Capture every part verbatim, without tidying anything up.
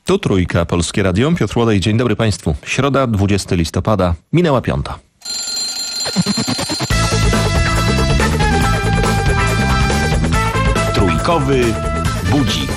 Tu Trójka, Polskie Radio. Piotr Łodej, dzień dobry Państwu. Środa, dwudziestego listopada, minęła piąta. Trójkowy budzik.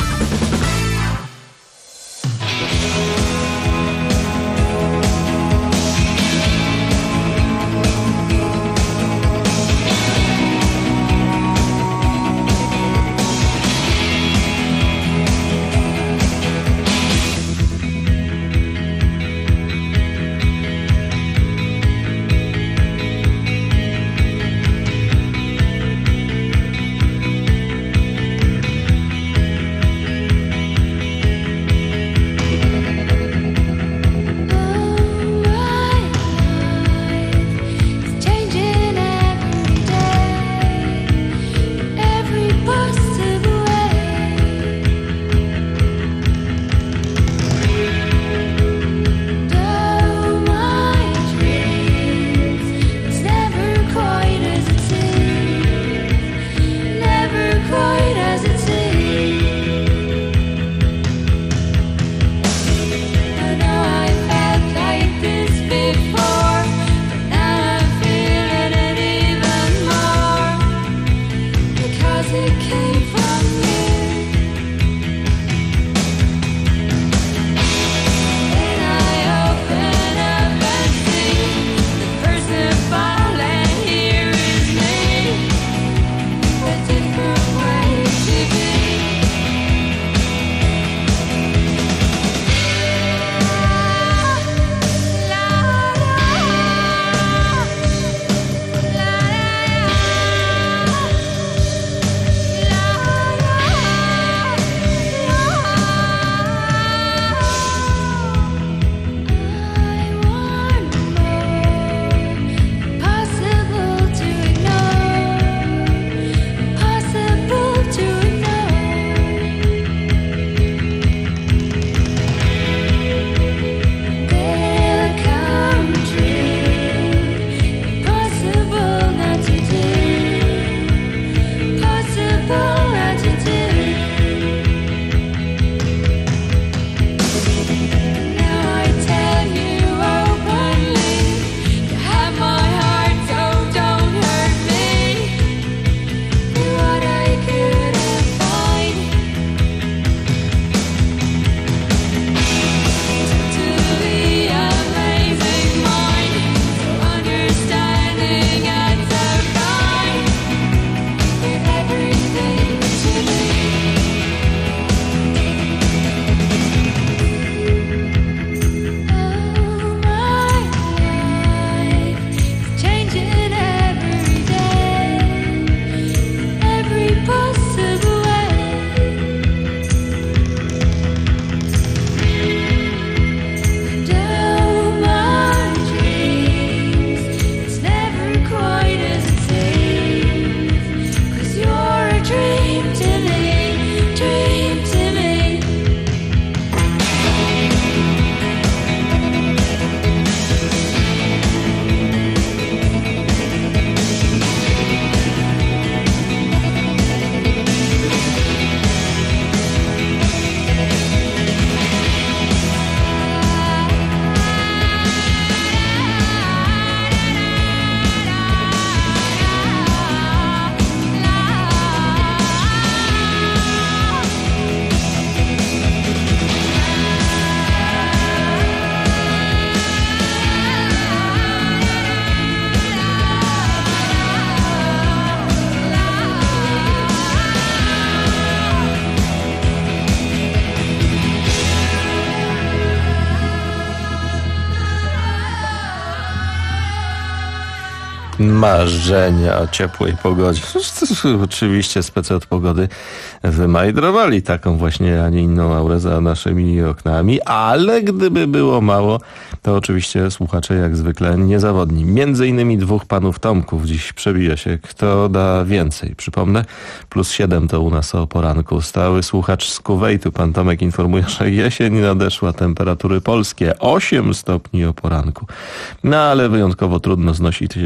Marzenia o ciepłej pogodzie. Oczywiście spece od pogody wymajdrowali taką właśnie, a nie inną aurę za naszymi oknami, ale gdyby było mało, to oczywiście słuchacze jak zwykle niezawodni. Między innymi dwóch panów Tomków dziś przebija się, kto da więcej. Przypomnę, plus siedem to u nas o poranku. Stały słuchacz z Kuwejtu, pan Tomek, informuje, że jesień nadeszła, temperatury polskie osiem stopni o poranku. No ale wyjątkowo trudno znosić takie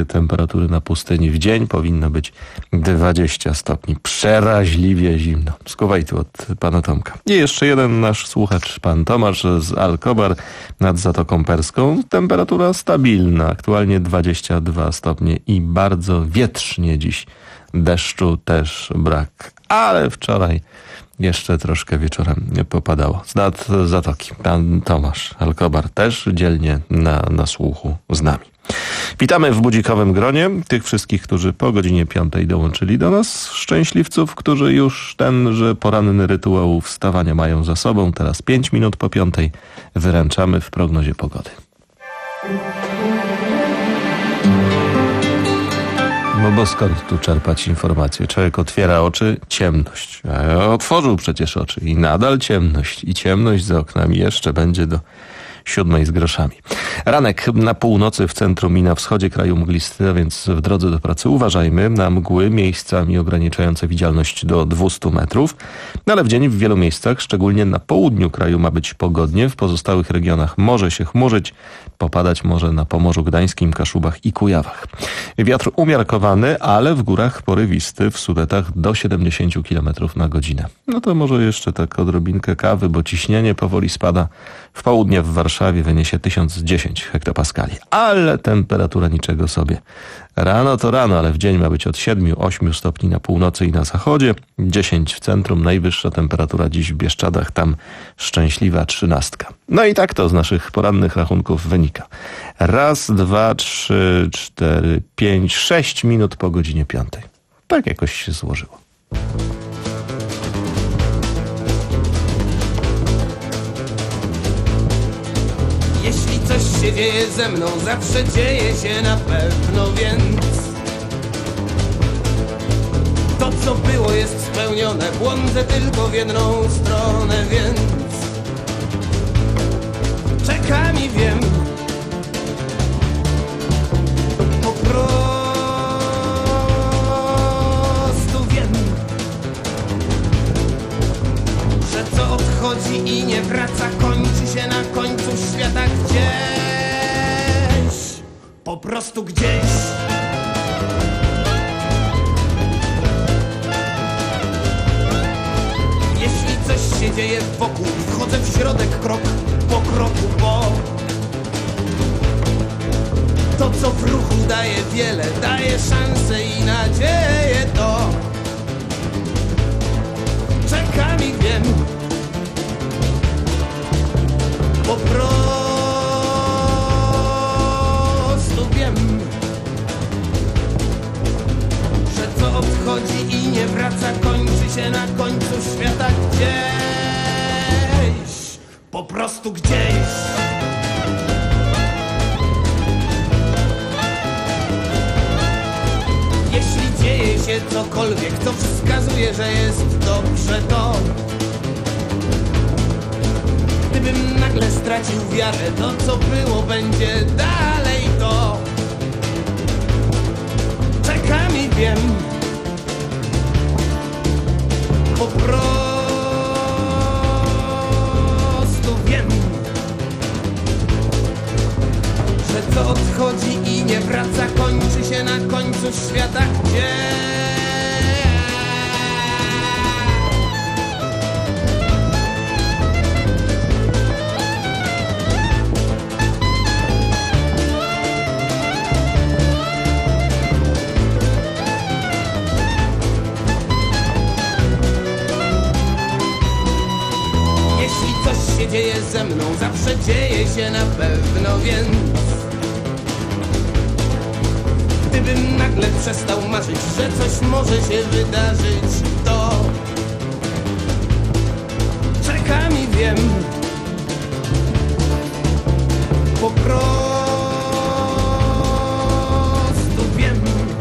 temperatury na pustyni. W dzień powinno być dwadzieścia stopni. Przeraźliwie zimno. Z Kuwejtu od pana Tomka. I jeszcze jeden nasz słuchacz, pan Tomasz z Al-Khobar nad Zatoką Perską. Temperatura stabilna, aktualnie dwadzieścia dwa stopnie i bardzo wietrznie dziś. Deszczu też brak, ale wczoraj jeszcze troszkę wieczorem popadało. Z nad Zatoki pan Tomasz Al-Khobar też dzielnie na, na słuchu z nami. Witamy w budzikowym gronie tych wszystkich, którzy po godzinie piątej dołączyli do nas. Szczęśliwców, którzy już tenże poranny rytuał wstawania mają za sobą. Teraz pięć minut po piątej wyręczamy w prognozie pogody. No bo skąd tu czerpać informacje? Człowiek otwiera oczy, ciemność. A ja otworzył przecież oczy i nadal ciemność. I ciemność za oknami jeszcze będzie do siódmej z groszami. Ranek na północy w centrum i na wschodzie kraju mglisty, a więc w drodze do pracy uważajmy na mgły, miejscami ograniczające widzialność do dwieście metrów. No ale w dzień w wielu miejscach, szczególnie na południu kraju, ma być pogodnie. W pozostałych regionach może się chmurzyć, popadać może na Pomorzu Gdańskim, Kaszubach i Kujawach. Wiatr umiarkowany, ale w górach porywisty, w Sudetach do siedemdziesiąt kilometrów na godzinę. No to może jeszcze tak odrobinkę kawy, bo ciśnienie powoli spada. W południe w Warszawie wyniesie tysiąc dziesięć hektopaskali. Ale temperatura niczego sobie. Rano to rano, ale w dzień ma być od siedmiu do ośmiu stopni na północy i na zachodzie. dziesięć w centrum, najwyższa temperatura dziś w Bieszczadach, tam szczęśliwa trzynastka. No i tak to z naszych porannych rachunków wynika. Raz, dwa, trzy, cztery, pięć, sześć minut po godzinie piątej. Tak jakoś się złożyło. Jeśli coś się dzieje ze mną, zawsze dzieje się na pewno, więc to, co było, jest spełnione. Błądzę tylko w jedną stronę, więc czekam i wiem, po prostu wiem, że co odchodzi i nie wraca, kończy się na końcu świata gdzieś, po prostu gdzieś. Jeśli coś się dzieje wokół, wchodzę w środek krok po kroku, bo to, co w ruchu daje wiele, daje szansę i nadzieję, to czekam i wiem, po prostu wiem, że co odchodzi i nie wraca, kończy się na końcu świata gdzieś, po prostu gdzieś. Jeśli dzieje się cokolwiek, to wskazuje, że jest dobrze, to gdybym nagle stracił wiarę, to co było będzie dalej, to czekam i wiem, po prostu wiem, że co odchodzi i nie wraca, kończy się na końcu świata gdzieś. Dzieje ze mną, zawsze dzieje się na pewno, więc gdybym nagle przestał marzyć, że coś może się wydarzyć, to czekam i wiem, po prostu wiem,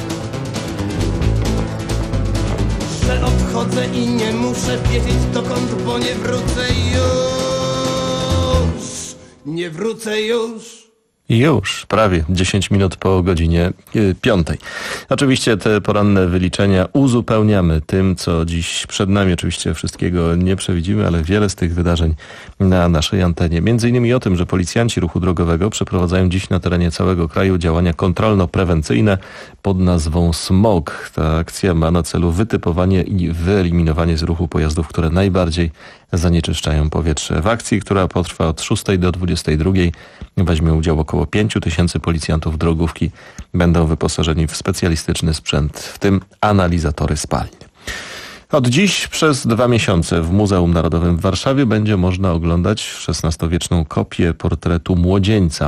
że odchodzę i nie muszę wiedzieć dokąd, bo nie wrócę już. Nie wrócę już. I już prawie dziesięć minut po godzinie piątej. Oczywiście te poranne wyliczenia uzupełniamy tym, co dziś przed nami. Oczywiście wszystkiego nie przewidzimy, ale wiele z tych wydarzeń na naszej antenie. Między innymi o tym, że policjanci ruchu drogowego przeprowadzają dziś na terenie całego kraju działania kontrolno-prewencyjne pod nazwą SMOG. Ta akcja ma na celu wytypowanie i wyeliminowanie z ruchu pojazdów, które najbardziej zanieczyszczają powietrze. W akcji, która potrwa od szóstej do dwudziestej drugiej, weźmie udział około pięciu tysięcy policjantów drogówki. Będą wyposażeni w specjalistyczny sprzęt, w tym analizatory spalin. Od dziś przez dwa miesiące w Muzeum Narodowym w Warszawie będzie można oglądać szesnastowieczną kopię portretu młodzieńca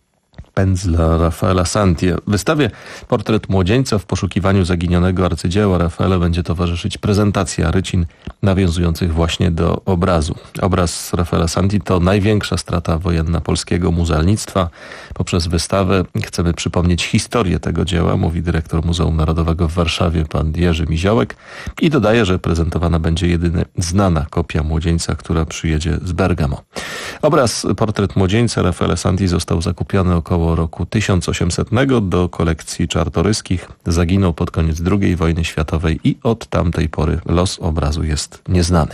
pędzla Raffaella Santi. W wystawie Portret młodzieńca w poszukiwaniu zaginionego arcydzieła Raffaella będzie towarzyszyć prezentacja rycin nawiązujących właśnie do obrazu. Obraz Raffaella Santi to największa strata wojenna polskiego muzealnictwa. Poprzez wystawę chcemy przypomnieć historię tego dzieła, mówi dyrektor Muzeum Narodowego w Warszawie, pan Jerzy Miziołek, i dodaje, że prezentowana będzie jedyna znana kopia młodzieńca, która przyjedzie z Bergamo. Obraz Portret młodzieńca Raffaella Santi został zakupiony około roku tysiąc osiemsetnego do kolekcji Czartoryskich. Zaginął pod koniec drugiej wojny światowej i od tamtej pory los obrazu jest nieznany.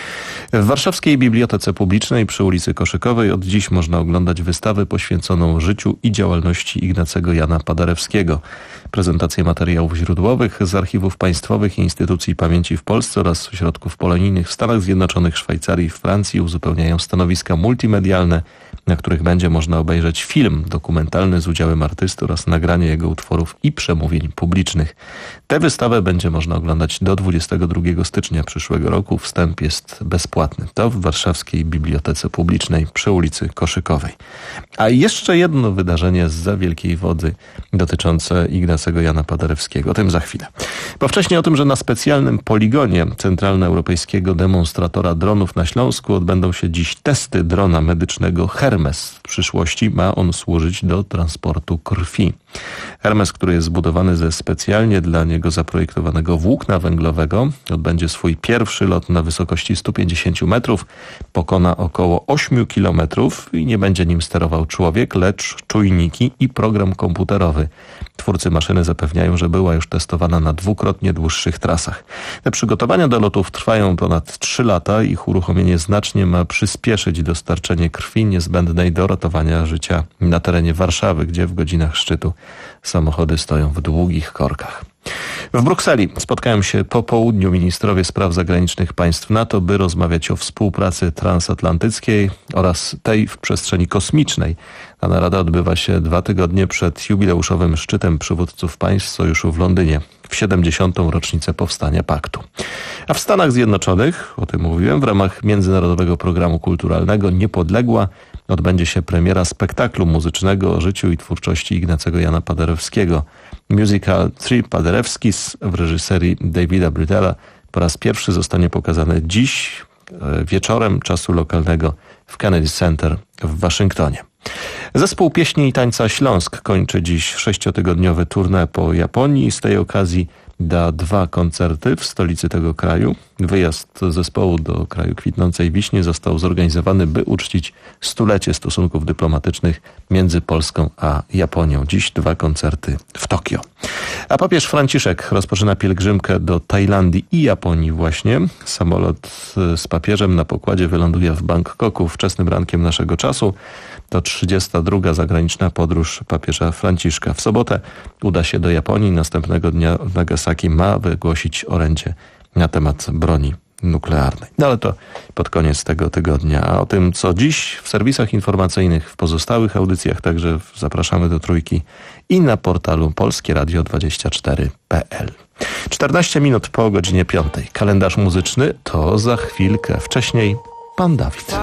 W warszawskiej Bibliotece Publicznej przy ulicy Koszykowej od dziś można oglądać wystawę poświęconą życiu i działalności Ignacego Jana Paderewskiego. Prezentacje materiałów źródłowych z archiwów państwowych i instytucji pamięci w Polsce oraz ośrodków polonijnych w Stanach Zjednoczonych, Szwajcarii i Francji uzupełniają stanowiska multimedialne, na których będzie można obejrzeć film dokumentalny z udziałem artysty oraz nagranie jego utworów i przemówień publicznych. Tę wystawę będzie można oglądać do dwudziestego drugiego stycznia przyszłego roku. Wstęp jest bezpłatny. To w warszawskiej Bibliotece Publicznej przy ulicy Koszykowej. A jeszcze jedno wydarzenie zza Wielkiej Wody dotyczące Ignacego Jana Paderewskiego. O tym za chwilę. Bo wcześniej o tym, że na specjalnym poligonie Centralnoeuropejskiego Demonstratora Dronów na Śląsku odbędą się dziś testy drona medycznego Hermes. W przyszłości ma on służyć do transportu krwi. Hermes, który jest zbudowany ze specjalnie dla niego zaprojektowanego włókna węglowego, odbędzie swój pierwszy lot na wysokości stu pięćdziesięciu metrów, pokona około ośmiu kilometrów i nie będzie nim sterował człowiek, lecz czujniki i program komputerowy. Twórcy maszyny zapewniają, że była już testowana na dwukrotnie dłuższych trasach. Te przygotowania do lotów trwają ponad trzy lata. Ich uruchomienie znacznie ma przyspieszyć dostarczenie krwi niezbędnej do ratowania życia na terenie Warszawy, gdzie w godzinach szczytu samochody stoją w długich korkach. W Brukseli spotkają się po południu ministrowie spraw zagranicznych państw NATO, by rozmawiać o współpracy transatlantyckiej oraz tej w przestrzeni kosmicznej. Ta narada odbywa się dwa tygodnie przed jubileuszowym szczytem przywódców państw sojuszu w Londynie w siedemdziesiątą rocznicę powstania paktu. A w Stanach Zjednoczonych, o tym mówiłem, w ramach Międzynarodowego Programu Kulturalnego Niepodległa odbędzie się premiera spektaklu muzycznego o życiu i twórczości Ignacego Jana Paderewskiego. Musical Three Paderewskis w reżyserii Davida Brüdela po raz pierwszy zostanie pokazany dziś wieczorem czasu lokalnego w Kennedy Center w Waszyngtonie. Zespół pieśni i tańca Śląsk kończy dziś sześciotygodniowy tournée po Japonii i z tej okazji da dwa koncerty w stolicy tego kraju. Wyjazd zespołu do kraju kwitnącej wiśni został zorganizowany, by uczcić stulecie stosunków dyplomatycznych między Polską a Japonią. Dziś dwa koncerty w Tokio. A papież Franciszek rozpoczyna pielgrzymkę do Tajlandii i Japonii właśnie. Samolot z papieżem na pokładzie wyląduje w Bangkoku wczesnym rankiem naszego czasu. To trzydziesta druga zagraniczna podróż papieża Franciszka. W sobotę uda się do Japonii. Następnego dnia w Nagasaki ma wygłosić orędzie na temat broni nuklearnej. No ale to pod koniec tego tygodnia. A o tym, co dziś w serwisach informacyjnych, w pozostałych audycjach, także zapraszamy do Trójki i na portalu polskie radio dwadzieścia cztery kropka p l. czternaście minut po godzinie piątej. Kalendarz muzyczny to za chwilkę. Wcześniej pan Dawid.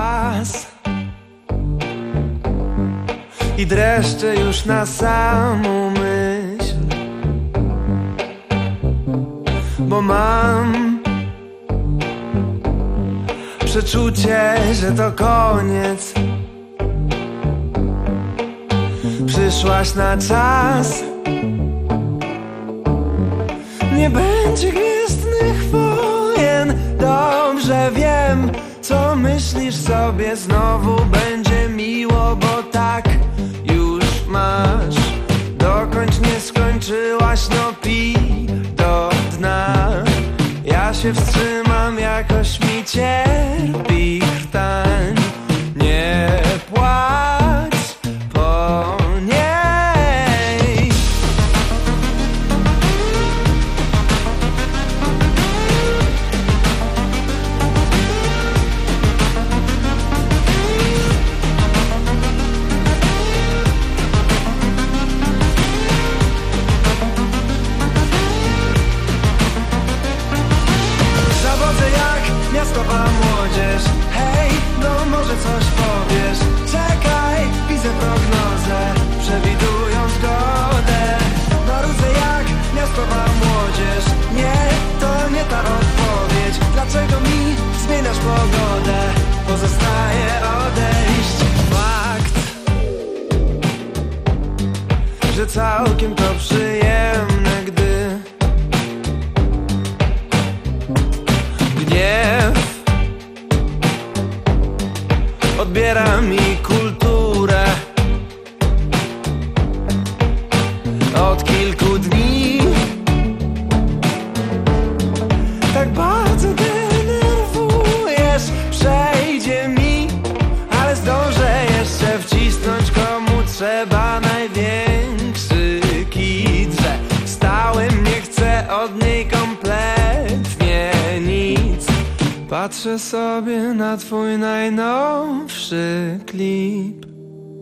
I dreszcze już na samą myśl, bo mam przeczucie, że to koniec. Przyszłaś na czas, nie będzie gwiezdnych wojen. Dobrze wiem, co myślisz sobie, znowu będzie miło, bo tak już się wstrzymam, jakoś mi cierpi krtań. Nie płacz po niej. Zawodzę jak miastowa młodzież. Hej, no może coś powiesz. Czekaj, widzę prognozę, przewidują zgodę. Marudzę jak miastowa młodzież. Nie, to nie ta odpowiedź. Dlaczego mi zmieniasz pogodę? Pozostaje odejść. Fakt, że całkiem to przyjemne, gdy gniew odbiera mi kulturę. Od kilku dni tak bardzo denerwujesz. Przejdzie mi, ale zdążę jeszcze wcisnąć komu trzeba największy kit, że stałym nie chcę od niej kompletnie nic. Patrzę sobie na twój najnowszy klip.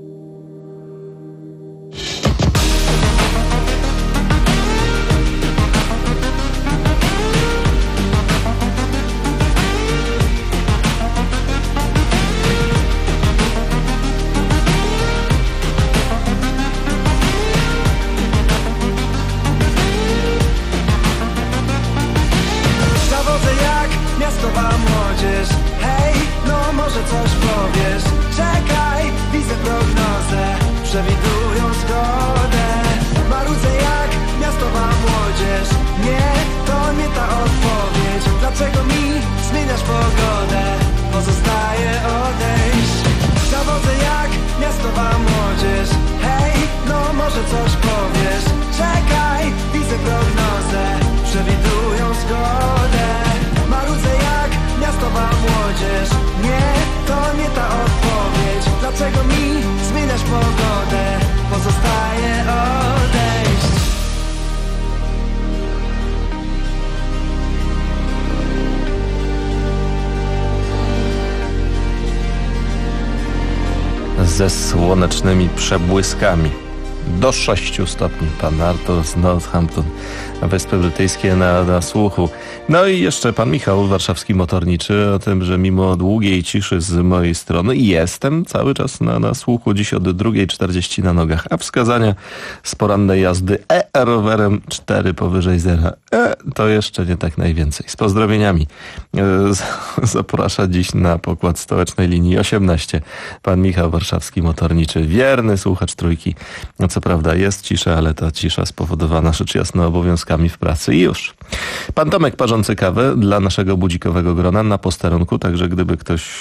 Zawodzę jak miastowa młodzież. Hej, no może coś powiesz. Czekaj, widzę prognozę, przewidują zgodę. Marudzę jak miastowa młodzież. Nie, to nie ta odpowiedź. Dlaczego mi zmieniasz pogodę? Pozostaje odejść. Zawodzę jak miastowa młodzież. Hej, no może coś powiesz. Czekaj, widzę prognozę, przewidują zgodę. Marudzę jak miastowa młodzież. Nie, to nie ta odpowiedź. Dlaczego mi zmieniasz pogodę? Pozostaje odejść. Ze słonecznymi przebłyskami. Do sześciu stopni. Pan Arthur z Northampton, Wyspy Brytyjskie na, na słuchu. No i jeszcze pan Michał, warszawski motorniczy, o tym, że mimo długiej ciszy z mojej strony jestem cały czas na, na słuchu. Dziś od drugiej czterdzieści na nogach, a wskazania z porannej jazdy e-rowerem cztery powyżej zera. E, to jeszcze nie tak najwięcej. Z pozdrowieniami e, zaprasza dziś na pokład stołecznej linii osiemnaście pan Michał, warszawski motorniczy, wierny słuchacz trójki. Co prawda jest cisza, ale ta cisza spowodowana rzecz jasna obowiązkami w pracy i już. Pan Tomek parzący kawę dla naszego budzikowego grona na posterunku, także gdyby ktoś,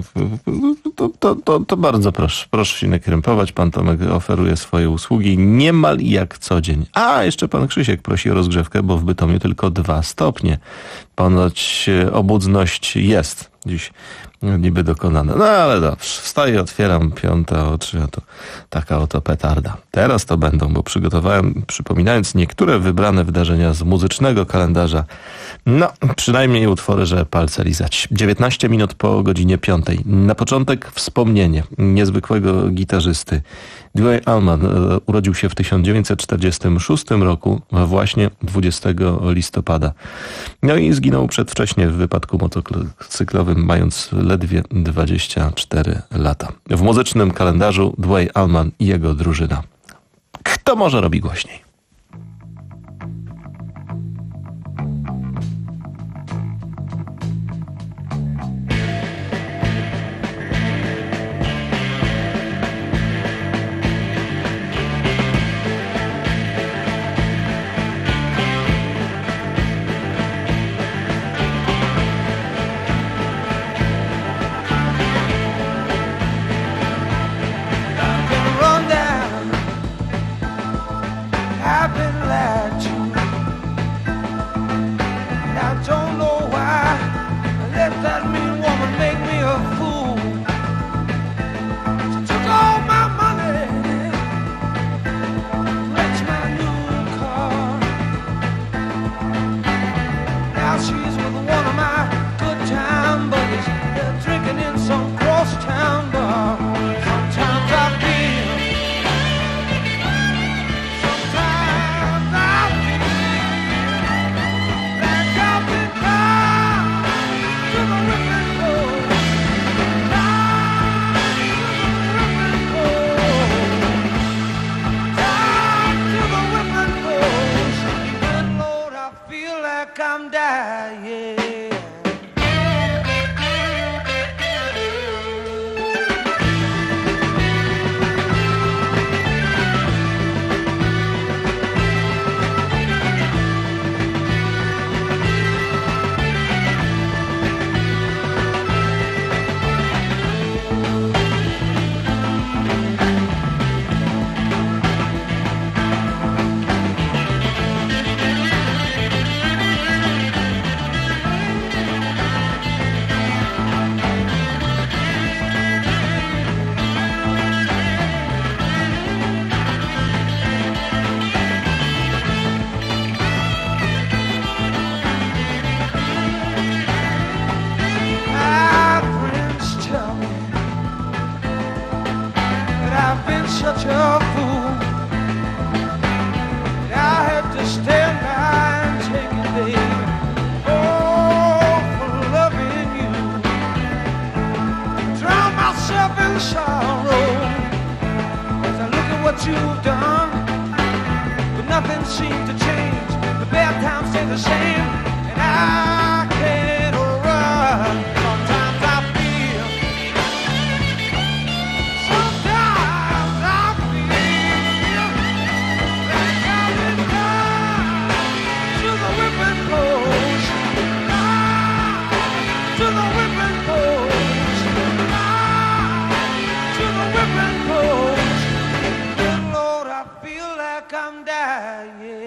to, to, to, to bardzo proszę, proszę się nie krępować. Pan Tomek oferuje swoje usługi niemal jak co dzień. A, jeszcze pan Krzysiek prosi o rozgrzewkę, bo w Bytomiu tylko dwa stopnie. Ponoć obudzność jest dziś niby dokonana. No ale dobrze, wstaję, otwieram piąte oczy, a to taka oto petarda. Teraz to będą, bo przygotowałem, przypominając niektóre wybrane wydarzenia z muzycznego kalendarza. No, przynajmniej utwory, że palce lizać. dziewiętnaście minut po godzinie piątej. Na początek wspomnienie niezwykłego gitarzysty. Duane Allman urodził się w tysiąc dziewięćset czterdziestym szóstym roku, właśnie dwudziestego listopada. No i zginął przedwcześnie w wypadku motocyklowym, mając ledwie dwadzieścia cztery lata. W muzycznym kalendarzu Duane Allman i jego drużyna. Kto może robi głośniej? I don't know why I'm dying. Such a fool that I had to stand by and take it, baby. Oh, for loving you, drown myself in sorrow as I look at what you've done, but nothing seems to change. The bad times stay the same, and I can't run. Sometimes I feel, sometimes I I'm dying.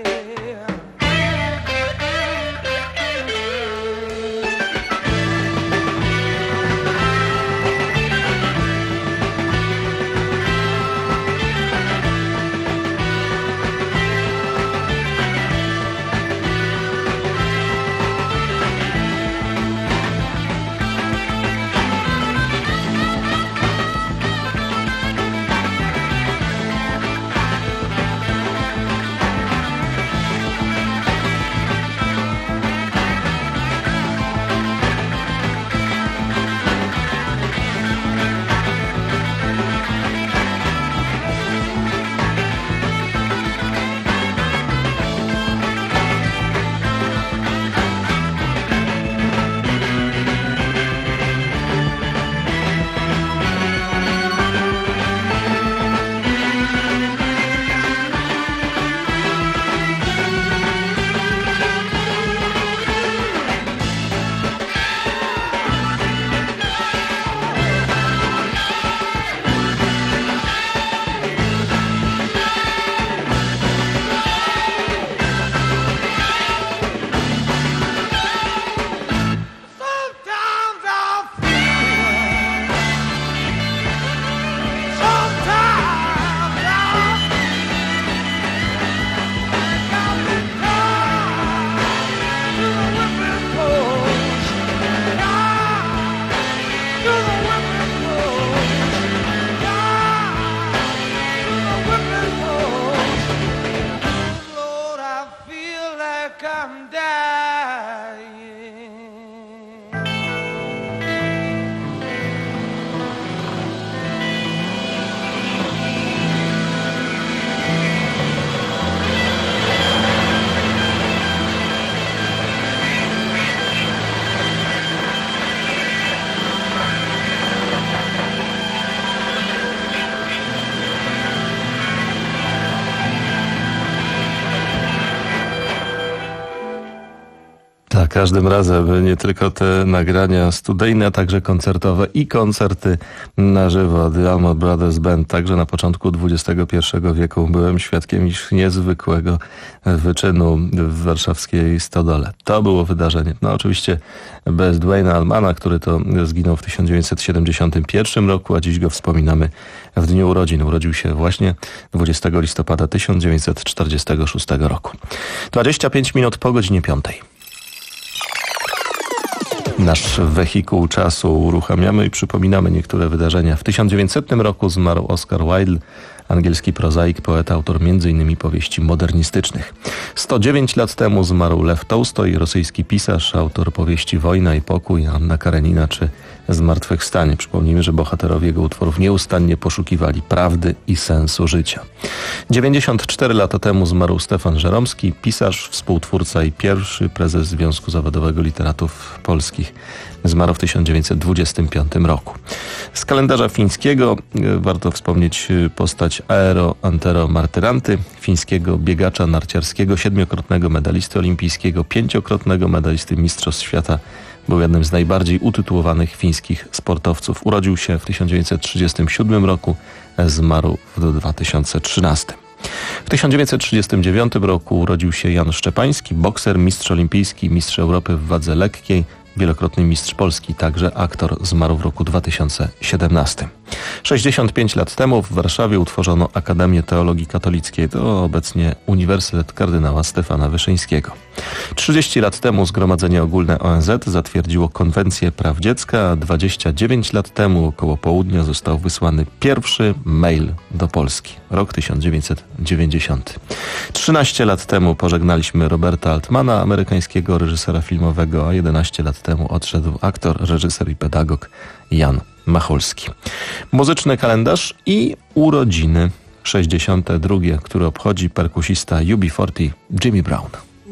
I'm dying. Za każdym razem nie tylko te nagrania studyjne, a także koncertowe i koncerty na żywo. The Allman Brothers Band. Także na początku dwudziestego pierwszego wieku byłem świadkiem iż niezwykłego wyczynu w warszawskiej Stodole. To było wydarzenie. No oczywiście bez Duane'a Allmana, który to zginął w tysiąc dziewięćset siedemdziesiątym pierwszym roku, a dziś go wspominamy w dniu urodzin. Urodził się właśnie dwudziestego listopada tysiąc dziewięćset czterdziestego szóstego roku. dwadzieścia pięć minut po godzinie piątej. Nasz wehikuł czasu uruchamiamy i przypominamy niektóre wydarzenia. W tysiąc dziewięćsetnym roku zmarł Oscar Wilde, Angielski prozaik, poeta, autor między innymi powieści modernistycznych. sto dziewięć lat temu zmarł Lew Tołstoj, rosyjski pisarz, autor powieści Wojna i pokój, Anna Karenina czy Zmartwychwstanie. Przypomnijmy, że bohaterowie jego utworów nieustannie poszukiwali prawdy i sensu życia. dziewięćdziesiąt cztery lata temu zmarł Stefan Żeromski, pisarz, współtwórca i pierwszy prezes Związku Zawodowego Literatów Polskich. Zmarł w tysiąc dziewięćset dwudziestym piątym roku. Z kalendarza fińskiego warto wspomnieć postać Eero Antero Martyranty, fińskiego biegacza narciarskiego, siedmiokrotnego medalisty olimpijskiego, pięciokrotnego medalisty Mistrzostw Świata. Był jednym z najbardziej utytułowanych fińskich sportowców. Urodził się w tysiąc dziewięćset trzydziestym siódmym roku, zmarł w dwa tysiące trzynastym. W tysiąc dziewięćset trzydziestym dziewiątym roku urodził się Jan Szczepański, bokser, mistrz olimpijski, mistrz Europy w wadze lekkiej, wielokrotny mistrz Polski, także aktor, zmarł w roku dwa tysiące siedemnastym. sześćdziesiąt pięć lat temu w Warszawie utworzono Akademię Teologii Katolickiej. To obecnie Uniwersytet Kardynała Stefana Wyszyńskiego. trzydzieści lat temu Zgromadzenie Ogólne O N Z zatwierdziło Konwencję Praw Dziecka, a dwadzieścia dziewięć lat temu około południa został wysłany pierwszy mail do Polski. Rok tysiąc dziewięćset dziewięćdziesiąty. trzynaście lat temu pożegnaliśmy Roberta Altmana, amerykańskiego reżysera filmowego, a jedenaście lat temu odszedł aktor, reżyser i pedagog Jan Macholski. Muzyczny kalendarz i urodziny sześćdziesiąte drugie, który obchodzi perkusista U B czterdzieści Jimmy Brown.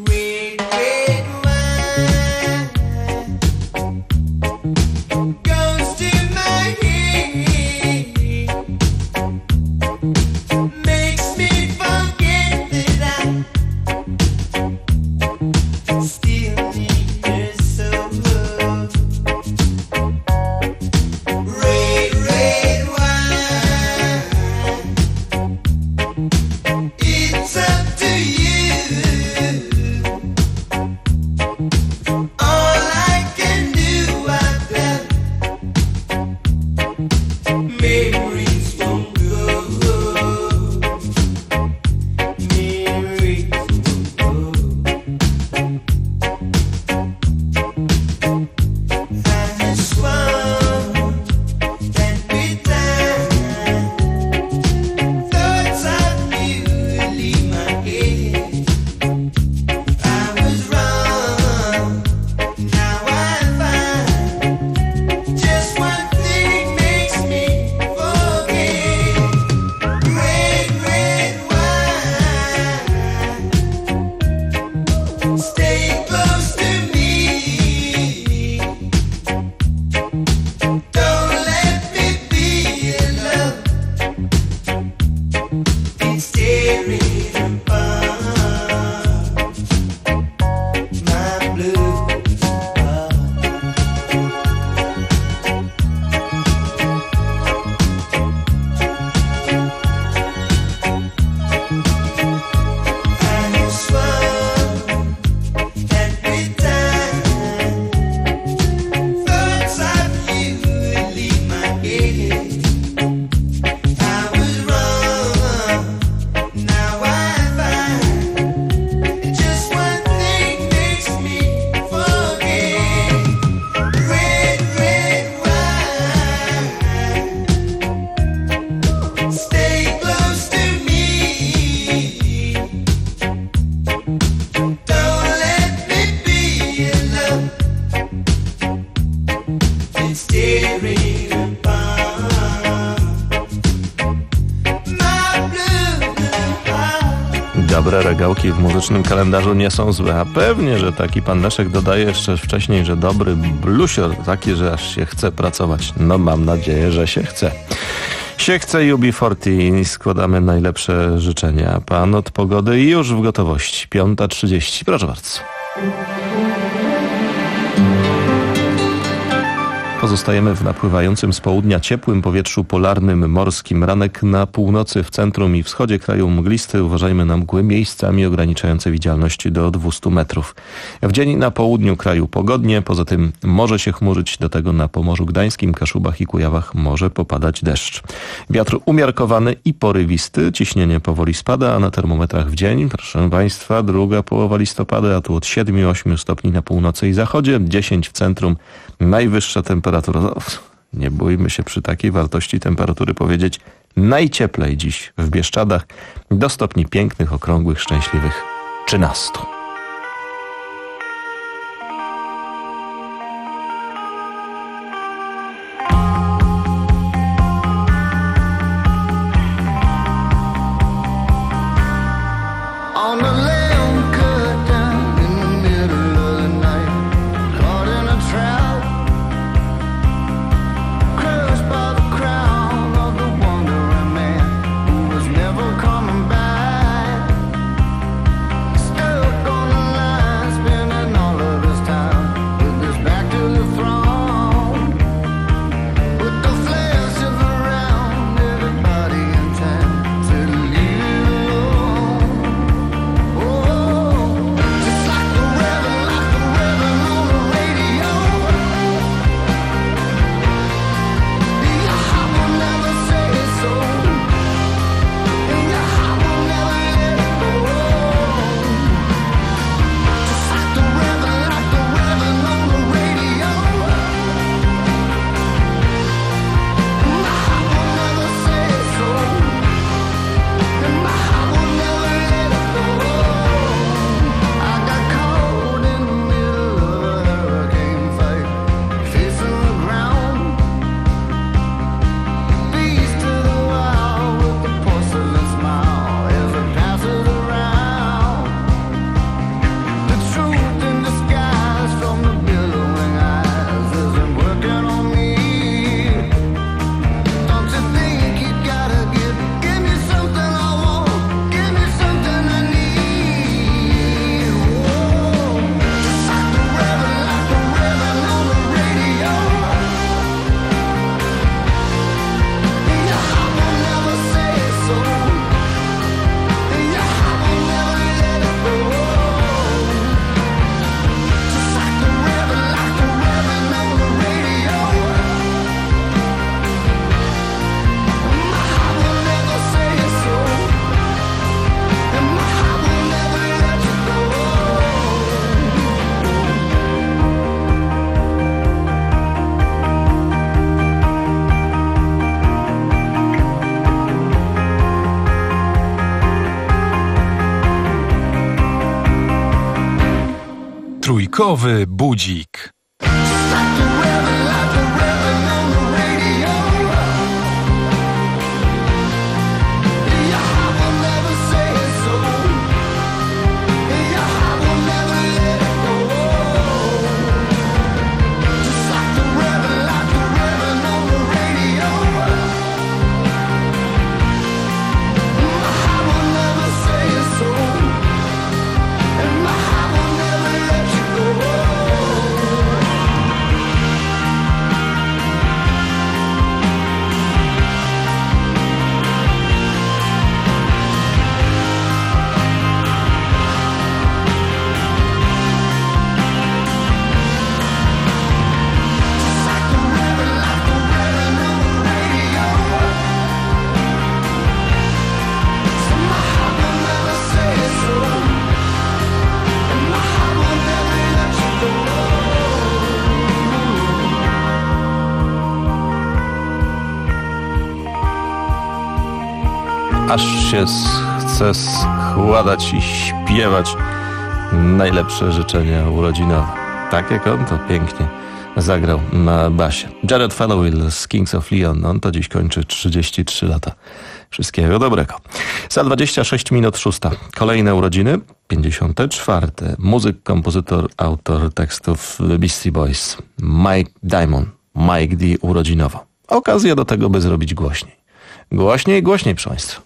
Dobre regałki w muzycznym kalendarzu nie są złe, a pewnie, że taki pan Leszek dodaje jeszcze wcześniej, że dobry blusior, taki, że aż się chce pracować. No mam nadzieję, że się chce. Się chce U B czterdzieści, składamy najlepsze życzenia. Pan od pogody już w gotowości. piąta trzydzieści, proszę bardzo. Pozostajemy w napływającym z południa ciepłym powietrzu polarnym, morskim. Ranek na północy, w centrum i wschodzie kraju mglisty. Uważajmy na mgły, miejscami ograniczające widzialność do dwieście metrów. W dzień na południu kraju pogodnie, poza tym może się chmurzyć, do tego na Pomorzu Gdańskim, Kaszubach i Kujawach może popadać deszcz. Wiatr umiarkowany i porywisty, ciśnienie powoli spada, a na termometrach w dzień, proszę Państwa, druga połowa listopada, a tu od siedem do ośmiu stopni na północy i zachodzie, dziesięć w centrum, najwyższa temperatura. No, nie bójmy się przy takiej wartości temperatury powiedzieć Najcieplej dziś w Bieszczadach, do stopni pięknych, okrągłych, szczęśliwych trzynastu. Trójkowy budzik. Aż się chce składać i śpiewać najlepsze życzenia urodzinowe. Tak jak on to pięknie zagrał na basie. Jared Fallowill z Kings of Leon. On to dziś kończy trzydzieści trzy lata. Wszystkiego dobrego. Za dwadzieścia sześć minut szósta. Kolejne urodziny. pięćdziesiąte czwarte. Muzyk, kompozytor, autor tekstów The Beastie Boys. Mike Diamond. Mike D. urodzinowo. Okazja do tego, by zrobić głośniej. Głośniej, głośniej, proszę Państwa.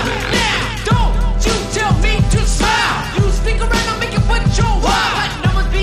Don't you tell me to smile. You speak around and make it what you want. Numbers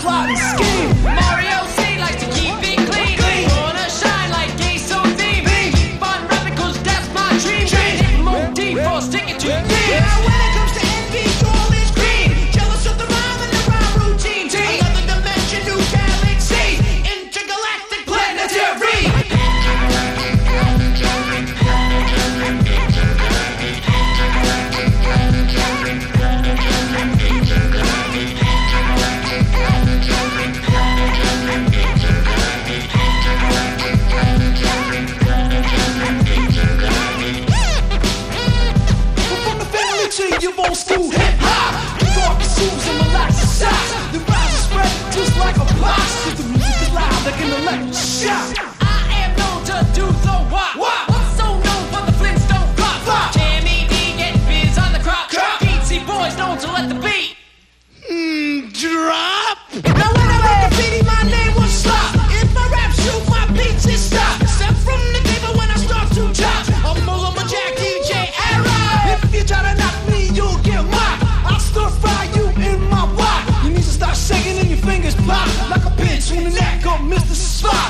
plot and scheme. Mario C likes to keep it clean. Clean. Wanna shine like Ace on theme. Keep on rapping cause that's my dream. Hit motif or stick it to your beat. Now when it comes to envy, all is green. Jealous of the rhyme and the rhyme routine. Another dimension, new galaxy. Intergalactic planetary. From the family to your old school hip hop, you thought the shoes and relaxed socks. The rhymes are spread just like a box. If the music is loud, like an electric shock. I am known to do the wop. Wop. So known for the Flintstone flop. Flop. Tammy D get biz on the crop. Crop. Beatsy boys known to let the beat. Mm, drop. Now when I make graffiti, my name was Slop. If my rap shoot, my beats is stop. Step from the table when I start to drop. I'm Mullah Jack D J Era. If you try to knock me, you'll get mocked. I'll stir fry you in my wok. Your knees will start shaking and your fingers pop like a pinch in the neck of Mister Spock.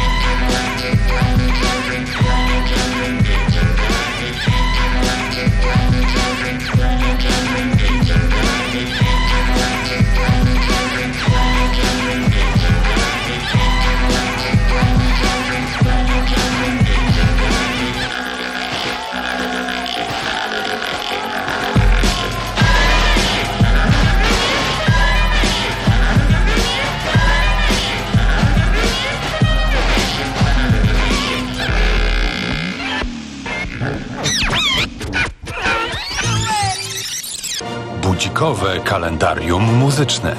Budzikowe kalendarium muzyczne.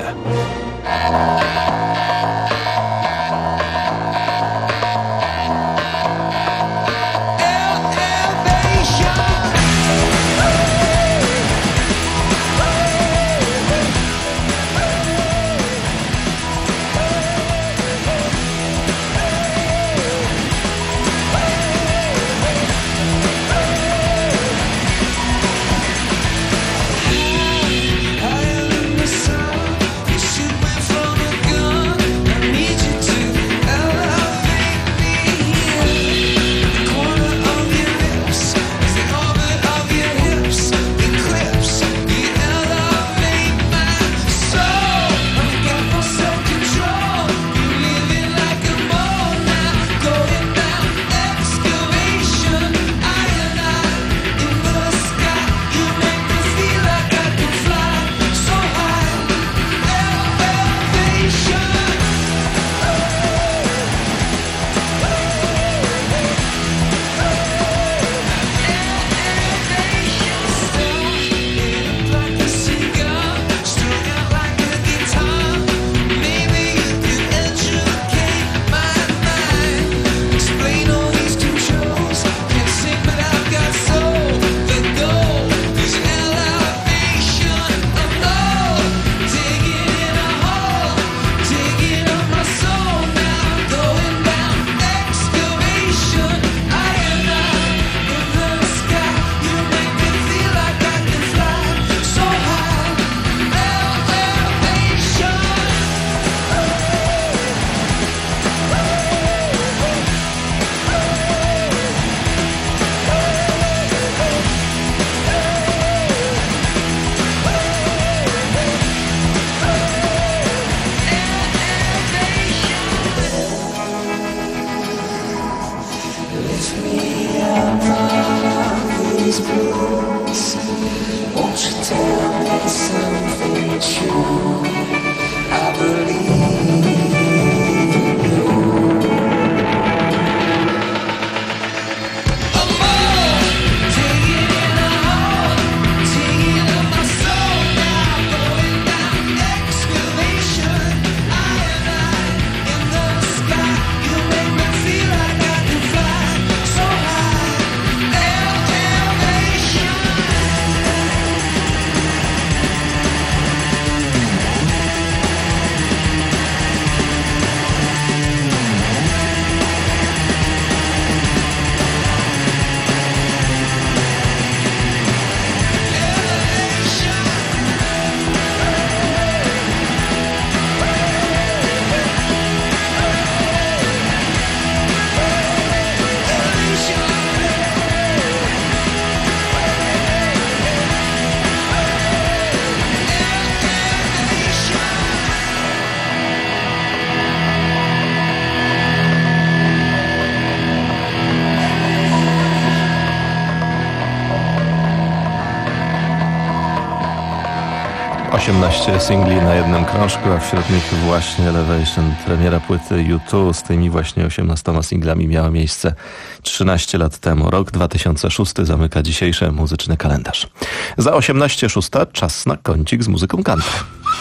Shoot my phone. osiemnaście singli na jednym krążku, a wśród nich właśnie Elevation. Premiera płyty U dwa z tymi właśnie osiemnastoma singlami miała miejsce trzynaście lat temu. Rok dwa tysiące szósty zamyka dzisiejszy muzyczny kalendarz. Za osiemnaście szósta czas na kącik z muzyką country.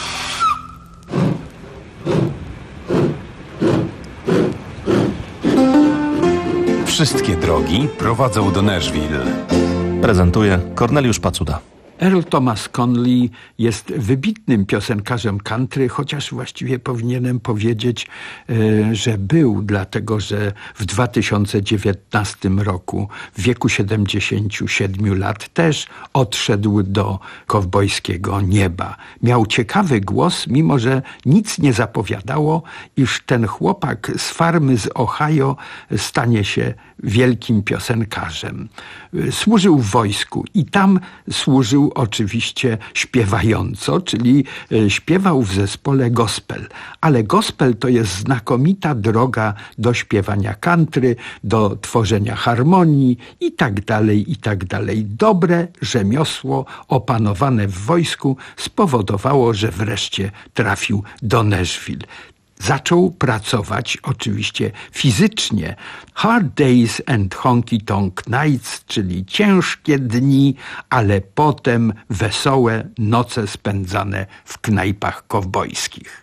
Wszystkie drogi prowadzą do Nashville. Prezentuje Korneliusz Pacuda. Earl Thomas Conley jest wybitnym piosenkarzem country, chociaż właściwie powinienem powiedzieć, że był, dlatego że w dwa tysiące dziewiętnastym roku w wieku siedemdziesięciu siedmiu lat też odszedł do kowbojskiego nieba. Miał ciekawy głos, mimo że nic nie zapowiadało, iż ten chłopak z farmy z Ohio stanie się wielkim piosenkarzem. Służył w wojsku i tam służył oczywiście śpiewająco, czyli śpiewał w zespole gospel. Ale gospel to jest znakomita droga do śpiewania country, do tworzenia harmonii i tak dalej, i tak dalej. Dobre rzemiosło opanowane w wojsku spowodowało, że wreszcie trafił do Nashville. Zaczął pracować oczywiście fizycznie. Hard Days and Honky Tonk Nights, czyli ciężkie dni, ale potem wesołe noce spędzane w knajpach kowbojskich.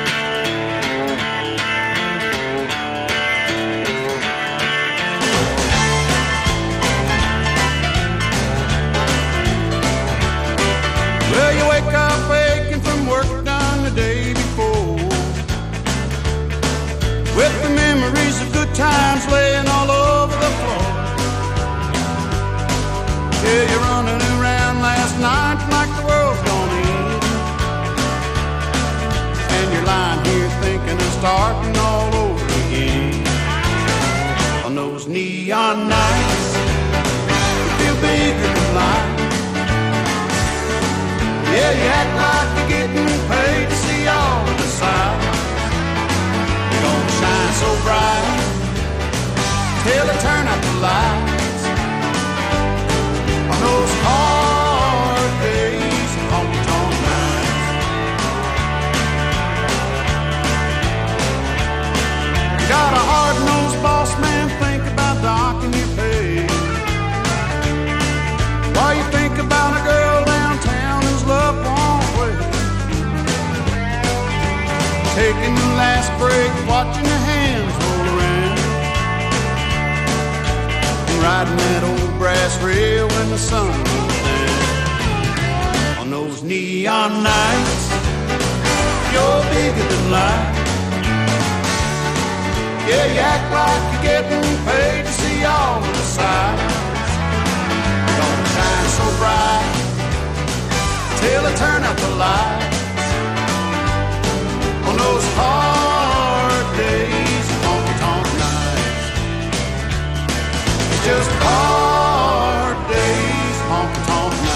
Well, you wake up aching from work done the day before, with the memories of good times laying all over the floor. Yeah, you're running around last night like the world's gonna end, and you're lying here thinking of starting all over again. On those neon nights, you feel bigger than life. Yeah, you act like you're getting paid to see all of the sights. You're gonna shine so bright till they turn out the lights. On those hard days and honky-tonk nights, you got a hard-nosed boss man think about docking your pay, while you think about a girl downtown whose love won't wait, taking the last break, watching the hands roll around, and riding that old brass rail when the sun goes down. On those neon nights, you're bigger than life. Yeah, you act like you're getting paid to see all of the sights. You're gonna shine so bright till they turn out the lights. On those hard days, honky-tonk nights, it's just hard days, honky-tonk nights.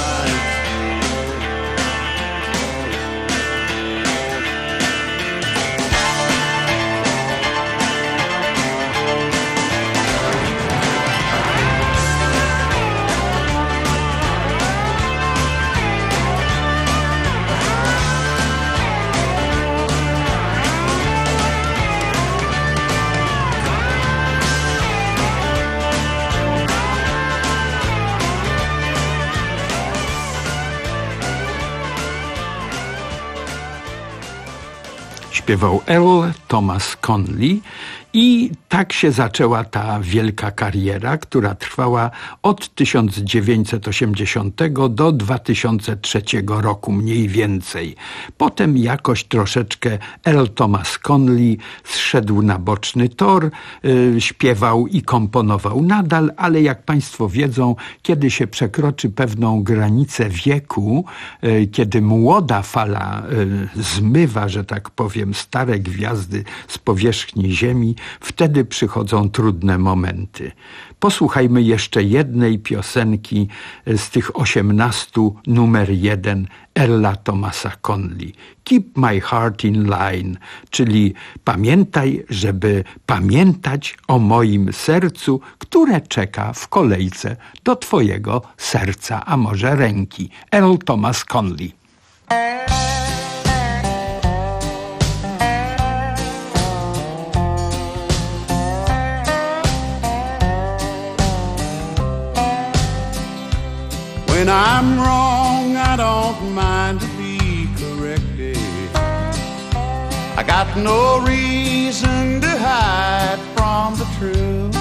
Śpiewał Earl Thomas Conley i tak się zaczęła ta wielka kariera, która trwała od tysiąc dziewięćset osiemdziesiątego do dwa tysiące trzeciego roku mniej więcej. Potem jakoś troszeczkę Earl Thomas Conley zszedł na boczny tor, yy, śpiewał i komponował nadal, ale jak państwo wiedzą, kiedy się przekroczy pewną granicę wieku, yy, kiedy młoda fala yy, zmywa, że tak powiem, stare gwiazdy z powierzchni ziemi, wtedy przychodzą trudne momenty. Posłuchajmy jeszcze jednej piosenki z tych osiemnastu, numer jeden, Earla Thomasa Conley. Keep my heart in line, czyli pamiętaj, żeby pamiętać o moim sercu, które czeka w kolejce do twojego serca, a może ręki. Earl Thomas Conley. When I'm wrong, I don't mind to be corrected. I got no reason to hide from the truth.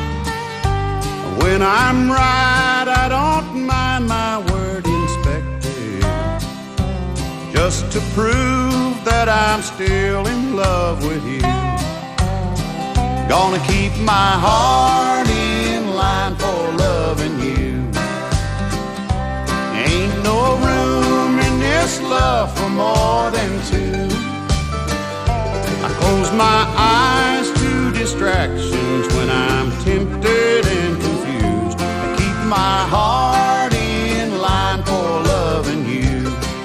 When I'm right, I don't mind my word inspected, just to prove that I'm still in love with you. Gonna keep my heart in line for loving you. Ain't no room in this love for more than two. I close my eyes to distractions when I'm tempted and confused. I keep my heart in line for loving you.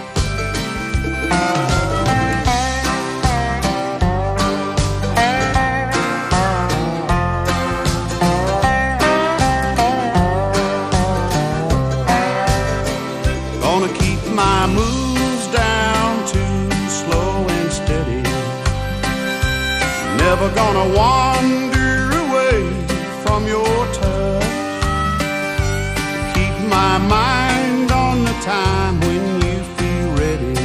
Gonna keep my moves down too slow and steady. Never gonna wander away from your touch. Keep my mind on the time when you feel ready,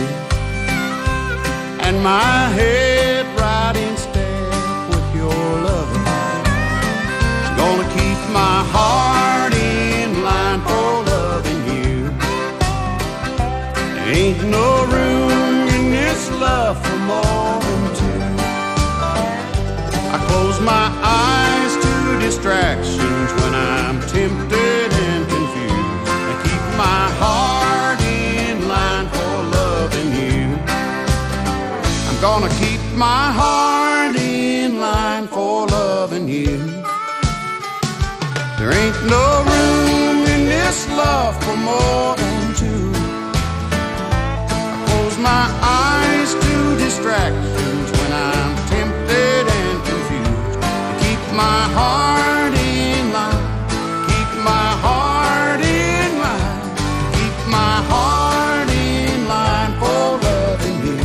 and my head right in step with your love. Gonna keep my heart in line for loving you. Ain't no room in this love for more than two. I close my eyes to distractions when I'm tempted and confused. I keep my heart in line for loving you. I'm gonna keep my heart in line for loving you. There ain't no room in this love for more than two. My eyes to distractions when I'm tempted and confused. Keep my heart in line, keep my heart in line, keep my heart in line for loving you.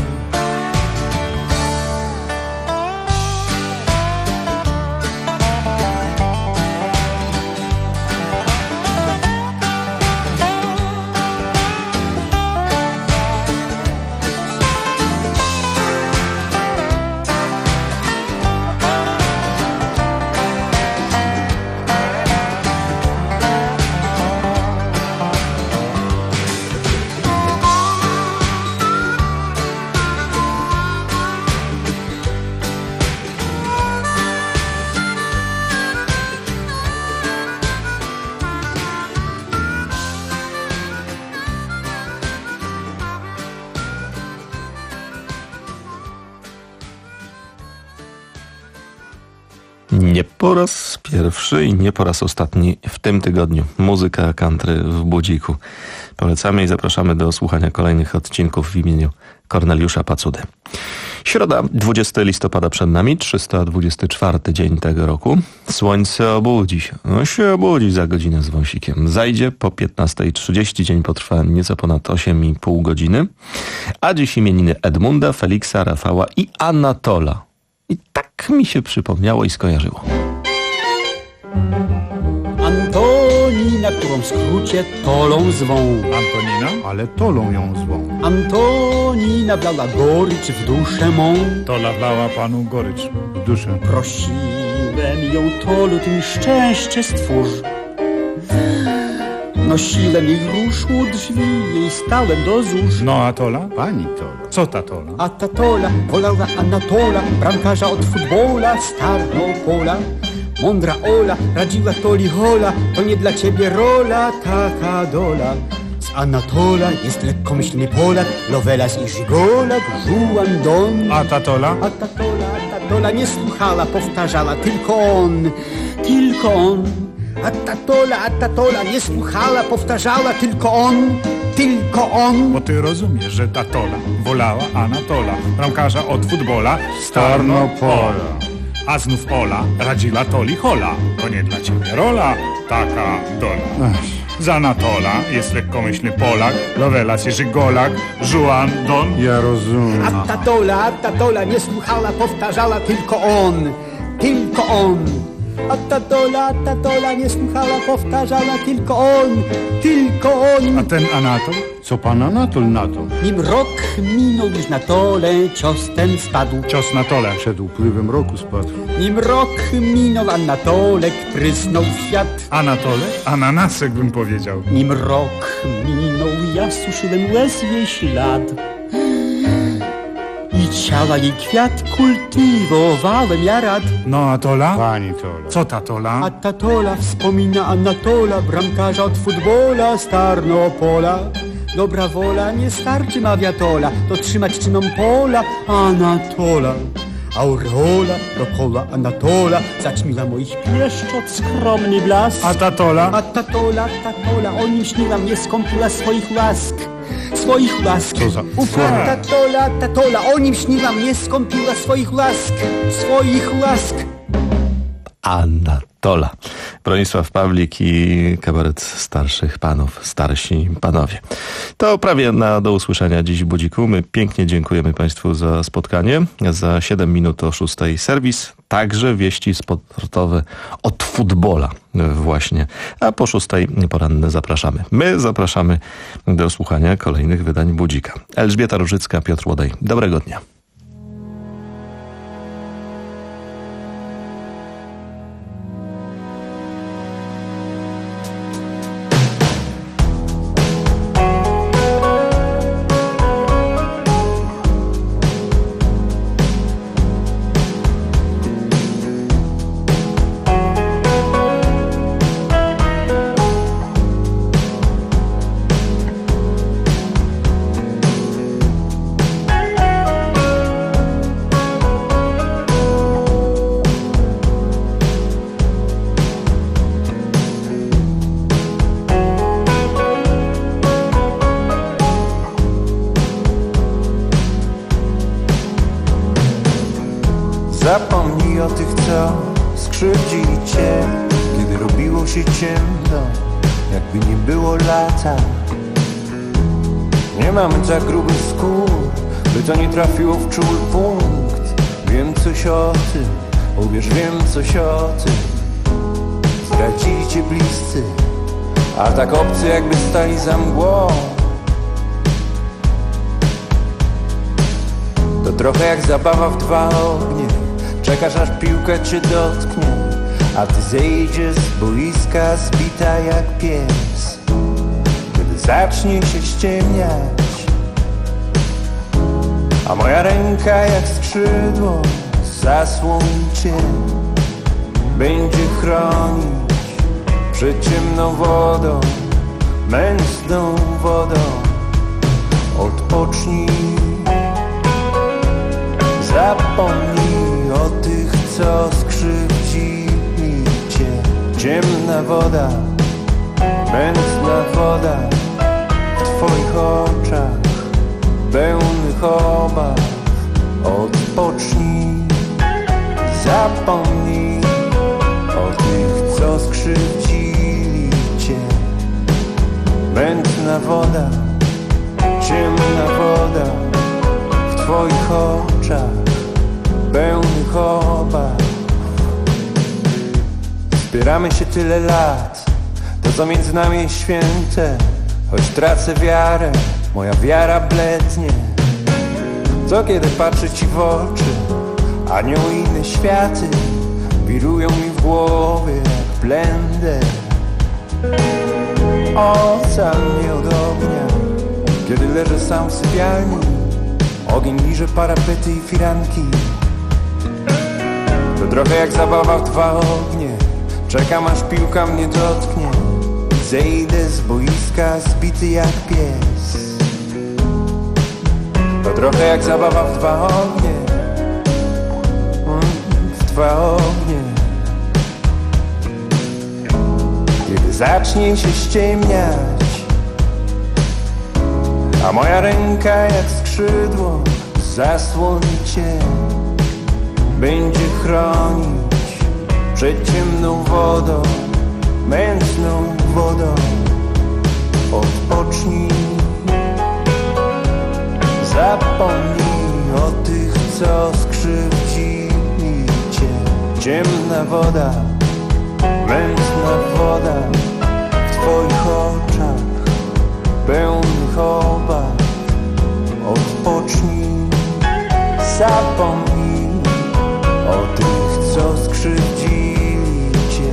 Nie po raz pierwszy i nie po raz ostatni w tym tygodniu muzyka country w budziku. Polecamy i zapraszamy do słuchania kolejnych odcinków w imieniu Korneliusza Pacudy. Środa, dwudziestego listopada przed nami, trzysta dwudziesty czwarty dzień tego roku. Słońce obudzi się. No się obudzi za godzinę z wąsikiem. Zajdzie po piętnastej trzydzieści, dzień potrwa nieco ponad osiem i pół godziny. A dziś imieniny Edmunda, Feliksa, Rafała i Anatola. I tak mi się przypomniało i skojarzyło. Antonina, którą w skrócie Tolą zwą. Antonina? Ale Tolą ją zwą. Antonina wlała gorycz w duszę mą. Tola wlała panu gorycz w duszę. Prosiłem ją, Tolu, tym szczęście stwórz. Nosiłem jej róż u drzwi, jej stałem do zórz. No a Tola? Pani Tola. Co ta Tola? A ta Tola wolała Anatola, bramkarza od futbola z Tarnopola. Mądra Ola radziła Toli hola, to nie dla ciebie rola, taka dola. Z Anatola jest lekkomyślny Polak, Lovelas i Żigolak, Żułan Don. A ta Tola? A ta Tola, a ta Tola nie słuchała, powtarzała tylko on, tylko on. A ta Tola, a ta Tola nie słuchała, powtarzała tylko on, tylko on. Bo ty rozumiesz, że ta Tola wolała Anatola, bramkarza od futbola z Tarnopola. A znów Ola radziła Toli hola, to nie dla ciebie rola, taka dola. Ech. Z Anatola jest lekkomyślny Polak, Lovelas Jerzy Golak, Juan Don. Ja rozumiem. A ta dola, a ta dola nie słuchała, powtarzała tylko on, tylko on. A ta dola, a ta dola nie słuchała, powtarzała tylko on, tylko on. A ten Anatol? Co pan Anatol na to? Nim rok minął już na dole, cios ten spadł. Cios na tole. Przed upływem roku spadł. Nim rok minął, a na dole prysnął w świat. Anatole? Ananasek bym powiedział. Nim rok minął, ja suszyłem łez jej ślad. I ciała jej kwiat kultywowałem ja rad. No a tola? Pani Tola. Co ta tola? A ta tola wspomina Anatola, bramkarza od futbola z Tarnopola. Dobra wola nie starczy, mawia tola, to trzymać czynom pola Anatola. Aureola dokoła Anatola zaćmiła moich pieszczot skromny blask. A ta tola? A ta tola, ta tola, o nim śniła mnie, skąpiła swoich łask. Swoich łask. Co za A ufora. ta tola, ta tola, o nim śniła mnie, skąpiła swoich łask. Swoich łask. Anatola. Bronisław Pawlik i kabaret starszych panów, starsi panowie. To prawie na do usłyszenia dziś w Budziku. My pięknie dziękujemy Państwu za spotkanie. Za siedem minut o szóstej serwis, także wieści sportowe od futbola właśnie. A po szóstej poranne zapraszamy. My zapraszamy do słuchania kolejnych wydań Budzika. Elżbieta Różycka, Piotr Łodej. Dobrego dnia. Zapomnij o tych, co skrzywdzili cię, kiedy robiło się ciemno, jakby nie było lata. Nie mamy tak grubych skór, by to nie trafiło w czuły punkt. Wiem coś o tym, uwierz, wiem coś o tym. Zdradzili cię bliscy, a tak obcy, jakby stali za mgłą. To trochę jak zabawa w dwa ognie. Czekasz, aż piłka cię dotknie, a ty zejdziesz z boiska zbita jak pies. Kiedy zacznie się ściemniać, a moja ręka jak skrzydło zasłoni cię, będzie chronić przed ciemną wodą, mętną wodą. Odpocznij, zapomnij o tych, co skrzywdzili cię. Ciemna woda, mętna woda w twoich oczach pełnych obaw. Odpocznij, zapomnij o tych, co skrzywdzili cię. Mętna woda, ciemna woda w twoich oczach pełnych obaw. Spieramy się tyle lat, to co między nami jest święte. Choć tracę wiarę, moja wiara blednie. Co kiedy patrzę ci w oczy, anioły i inne światy wirują mi w głowie jak blender. Ocal mnie od ognia, kiedy leżę sam w sypialni. Ogień liże parapety i firanki. To trochę jak zabawa w dwa ognie. Czekam, aż piłka mnie dotknie. Zejdę z boiska zbity jak pies. To trochę jak zabawa w dwa ognie. W dwa ognie. Kiedy zacznie się ściemniać, a moja ręka jak skrzydło zasłoni cię, będzie chronić przed ciemną wodą, mętną wodą. odpocznij. Zapomnij o tych, co skrzywdzili cię. Ciemna woda, mętna woda w twoich oczach pełnych obaw. Odpocznij, zapomnij o tych, co skrzywdzili cię.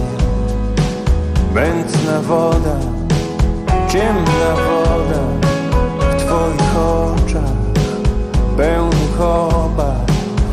Mętna woda, ciemna woda w twoich oczach pełnych obaw.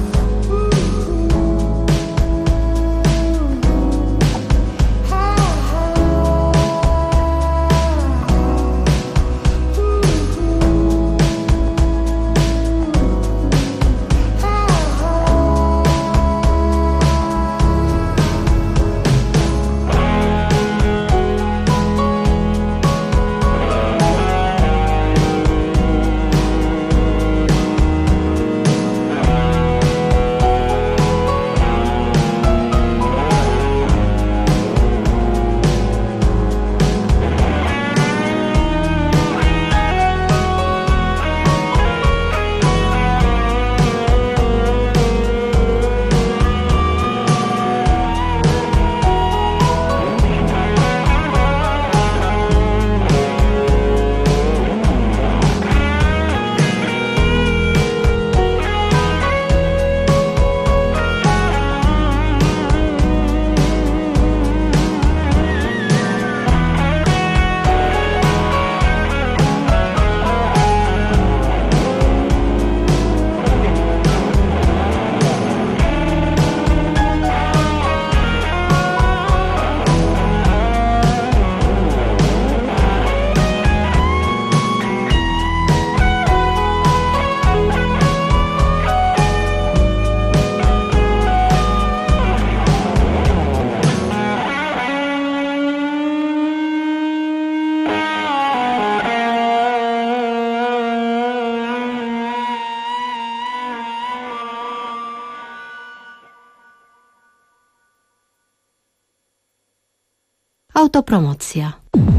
Autopromocja.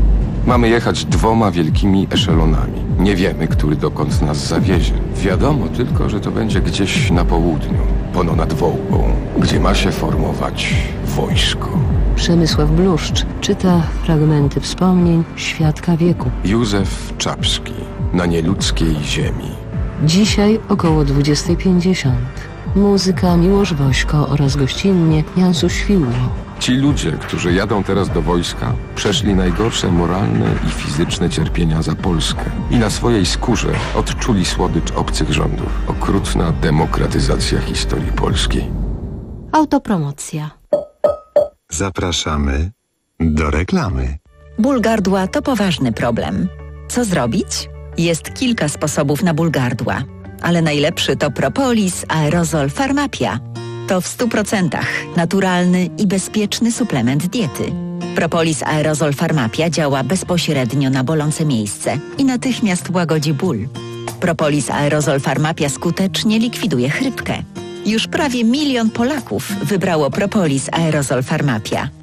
Mamy jechać dwoma wielkimi eszelonami. Nie wiemy, który dokąd nas zawiezie. Wiadomo tylko, że to będzie gdzieś na południu, pono nad Wołgą, gdzie ma się formować wojsko. Przemysław Bluszcz czyta fragmenty wspomnień świadka wieku. Józef Czapski, na nieludzkiej ziemi. Dzisiaj około dwudziesta pięćdziesiąt. Muzyka Miłosz Wośko oraz gościnnie Jansu Świłło. Ci ludzie, którzy jadą teraz do wojska, przeszli najgorsze moralne i fizyczne cierpienia za Polskę i na swojej skórze odczuli słodycz obcych rządów. Okrutna demokratyzacja historii polskiej. Autopromocja. Zapraszamy do reklamy. Ból gardła to poważny problem. Co zrobić? Jest kilka sposobów na ból gardła, ale najlepszy to Propolis Aerozol Pharmapia. To w stu procentach naturalny i bezpieczny suplement diety. Propolis Aerozol Pharmapia działa bezpośrednio na bolące miejsce i natychmiast łagodzi ból. Propolis Aerozol Pharmapia skutecznie likwiduje chrypkę. Już prawie milion Polaków wybrało Propolis Aerozol Pharmapia.